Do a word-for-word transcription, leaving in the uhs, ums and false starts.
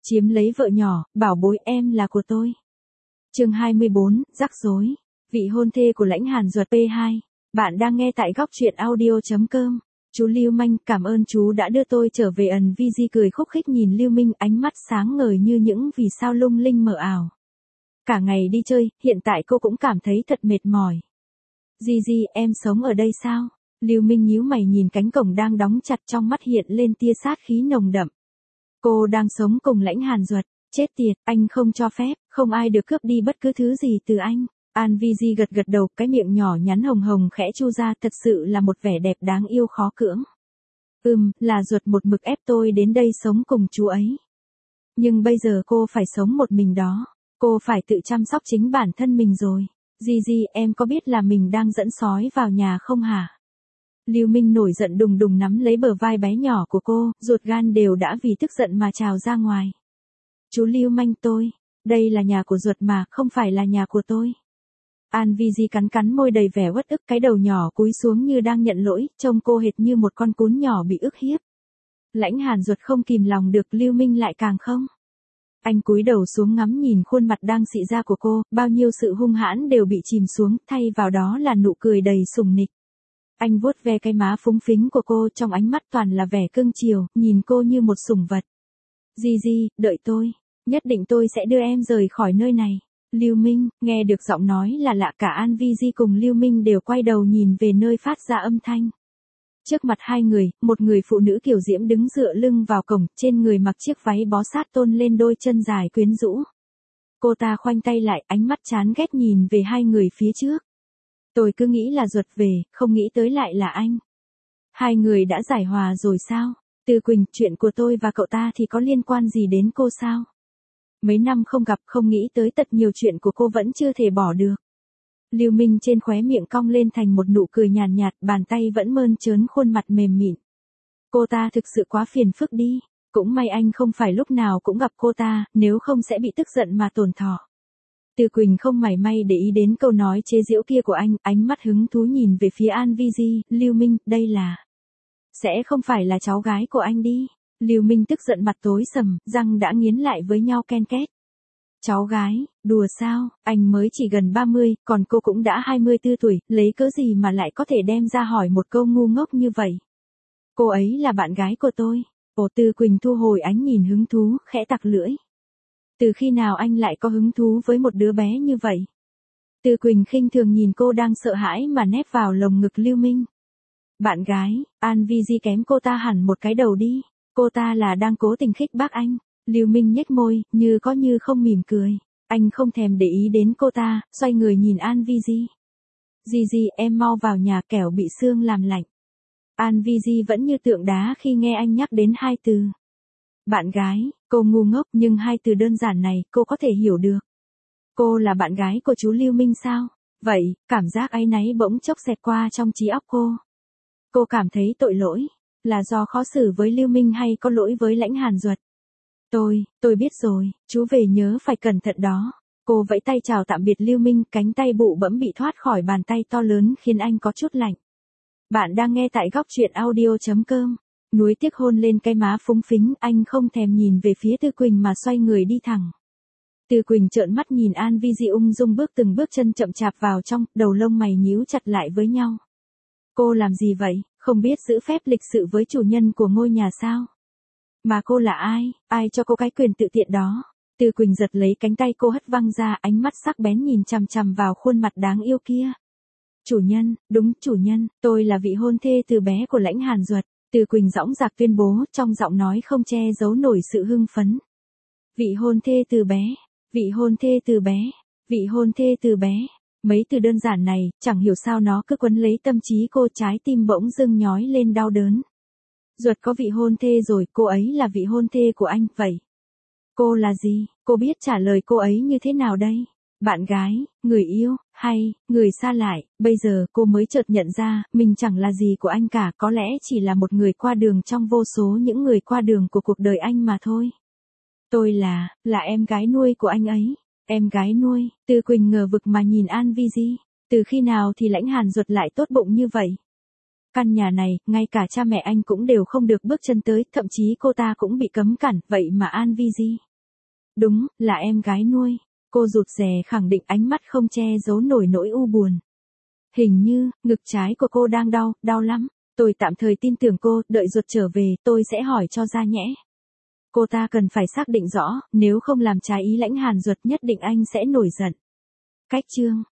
Chiếm lấy vợ nhỏ, bảo bối em là của tôi. Chương hai mươi bốn, rắc rối. Vị hôn thê của Lãnh Hàn Duật pê hai. Bạn đang nghe tại góc truyện audio chấm com. Chú Lưu Manh, cảm ơn chú đã đưa tôi trở về. Ẩn Vi Di cười khúc khích nhìn Lưu Minh, ánh mắt sáng ngời như những vì sao lung linh mờ ảo. Cả ngày đi chơi, hiện tại cô cũng cảm thấy thật mệt mỏi. Di Di, em sống ở đây sao? Lưu Minh nhíu mày nhìn cánh cổng đang đóng chặt, trong mắt hiện lên tia sát khí nồng đậm. Cô đang sống cùng Lãnh Hàn Duật. Chết tiệt, anh không cho phép, không ai được cướp đi bất cứ thứ gì từ anh. An Vi Di gật gật đầu, cái miệng nhỏ nhắn hồng hồng khẽ chu ra, thật sự là một vẻ đẹp đáng yêu khó cưỡng. Ừm, là Duật một mực ép tôi đến đây sống cùng chú ấy. Nhưng bây giờ cô phải sống một mình đó. Cô phải tự chăm sóc chính bản thân mình rồi. Di Di, em có biết là mình đang dẫn sói vào nhà không hả? Lưu Minh nổi giận đùng đùng nắm lấy bờ vai bé nhỏ của cô, ruột gan đều đã vì tức giận mà trào ra ngoài. Chú Lưu Manh, tôi, đây là nhà của Duật mà, không phải là nhà của tôi. An Vi Di cắn cắn môi đầy vẻ uất ức, cái đầu nhỏ cúi xuống như đang nhận lỗi, trông cô hệt như một con cún nhỏ bị ức hiếp. Lãnh Hàn Duật không kìm lòng được, Lưu Minh lại càng không. Anh cúi đầu xuống ngắm nhìn khuôn mặt đang xị ra của cô, bao nhiêu sự hung hãn đều bị chìm xuống, thay vào đó là nụ cười đầy sủng nịch. Anh vuốt ve cái má phúng phính của cô, trong ánh mắt toàn là vẻ cưng chiều, nhìn cô như một sủng vật. Di Di, đợi tôi, nhất định tôi sẽ đưa em rời khỏi nơi này. Lưu Minh, nghe được giọng nói là lạ, cả An Vi Di cùng Lưu Minh đều quay đầu nhìn về nơi phát ra âm thanh. Trước mặt hai người, một người phụ nữ kiều diễm đứng dựa lưng vào cổng, trên người mặc chiếc váy bó sát tôn lên đôi chân dài quyến rũ. Cô ta khoanh tay lại, ánh mắt chán ghét nhìn về hai người phía trước. Tôi cứ nghĩ là Duật về, không nghĩ tới lại là anh. Hai người đã giải hòa rồi sao? Từ Quỳnh, chuyện của tôi và cậu ta thì có liên quan gì đến cô sao? Mấy năm không gặp, không nghĩ tới tật nhiều chuyện của cô vẫn chưa thể bỏ được. Lưu Minh trên khóe miệng cong lên thành một nụ cười nhàn nhạt, nhạt, bàn tay vẫn mơn trớn khuôn mặt mềm mịn. Cô ta thực sự quá phiền phức đi, cũng may anh không phải lúc nào cũng gặp cô ta, nếu không sẽ bị tức giận mà tổn thọ. Từ Quỳnh không mảy may để ý đến câu nói chế giễu kia của anh, ánh mắt hứng thú nhìn về phía An Vi Di. Lưu Minh, đây là... Sẽ không phải là cháu gái của anh đi. Lưu Minh tức giận, mặt tối sầm, răng đã nghiến lại với nhau ken két. Cháu gái, đùa sao, anh mới chỉ gần ba mươi, còn cô cũng đã hai mươi tư tuổi, lấy cớ gì mà lại có thể đem ra hỏi một câu ngu ngốc như vậy. Cô ấy là bạn gái của tôi. Ồ, Từ Quỳnh thu hồi ánh nhìn hứng thú, khẽ tặc lưỡi. Từ khi nào anh lại có hứng thú với một đứa bé như vậy? Từ Quỳnh khinh thường nhìn cô đang sợ hãi mà nép vào lồng ngực Lưu Minh. Bạn gái, An Vi Di kém cô ta hẳn một cái đầu đi. Cô ta là đang cố tình khích bác anh. Lưu Minh nhếch môi, như có như không mỉm cười. Anh không thèm để ý đến cô ta, xoay người nhìn An Vi Di. Di Di, em mau vào nhà, kẻo bị sương làm lạnh. An Vi Di vẫn như tượng đá khi nghe anh nhắc đến hai từ. Bạn gái, cô ngu ngốc, nhưng hai từ đơn giản này cô có thể hiểu được. Cô là bạn gái của chú Lưu Minh sao? Vậy, cảm giác áy náy bỗng chốc xẹt qua trong trí óc cô. Cô cảm thấy tội lỗi, là do khó xử với Lưu Minh hay có lỗi với Lãnh Hàn Duật? Tôi, tôi biết rồi, chú về nhớ phải cẩn thận đó. Cô vẫy tay chào tạm biệt Lưu Minh, cánh tay bụ bẫm bị thoát khỏi bàn tay to lớn khiến anh có chút lạnh. Bạn đang nghe tại góc truyện audio chấm com. Nuối tiếc hôn lên cái má phúng phính, anh không thèm nhìn về phía Từ Quỳnh mà xoay người đi thẳng. Từ Quỳnh trợn mắt nhìn An Vi Di ung dung bước từng bước chân chậm chạp vào trong, đầu lông mày nhíu chặt lại với nhau. Cô làm gì vậy, không biết giữ phép lịch sự với chủ nhân của ngôi nhà sao? Mà cô là ai, ai cho cô cái quyền tự tiện đó? Từ Quỳnh giật lấy cánh tay cô hất văng ra, ánh mắt sắc bén nhìn chằm chằm vào khuôn mặt đáng yêu kia. Chủ nhân, đúng chủ nhân, tôi là vị hôn thê từ bé của Lãnh Hàn Duật. Từ Quỳnh dõng dạc tuyên bố, trong giọng nói không che giấu nổi sự hưng phấn. Vị hôn thê từ bé, vị hôn thê từ bé, vị hôn thê từ bé. Mấy từ đơn giản này, chẳng hiểu sao nó cứ quấn lấy tâm trí cô, trái tim bỗng dưng nhói lên đau đớn. Duật có vị hôn thê rồi, cô ấy là vị hôn thê của anh, vậy. Cô là gì, cô biết trả lời cô ấy như thế nào đây? Bạn gái, người yêu, hay, người xa lại? Bây giờ cô mới chợt nhận ra, mình chẳng là gì của anh cả, có lẽ chỉ là một người qua đường trong vô số những người qua đường của cuộc đời anh mà thôi. Tôi là, là em gái nuôi của anh ấy. Em gái nuôi, Từ Quỳnh ngờ vực mà nhìn An Vi Di. Từ khi nào thì Lãnh Hàn Duật lại tốt bụng như vậy? Căn nhà này, ngay cả cha mẹ anh cũng đều không được bước chân tới, thậm chí cô ta cũng bị cấm cản, vậy mà An Vi Di Đúng, là em gái nuôi. Cô rụt rè khẳng định, ánh mắt không che giấu nổi nỗi u buồn. Hình như, ngực trái của cô đang đau, đau lắm. Tôi tạm thời tin tưởng cô, đợi ruột trở về, tôi sẽ hỏi cho ra nhẽ. Cô ta cần phải xác định rõ, nếu không làm trái ý Lãnh Hàn Duật nhất định anh sẽ nổi giận. Cách chương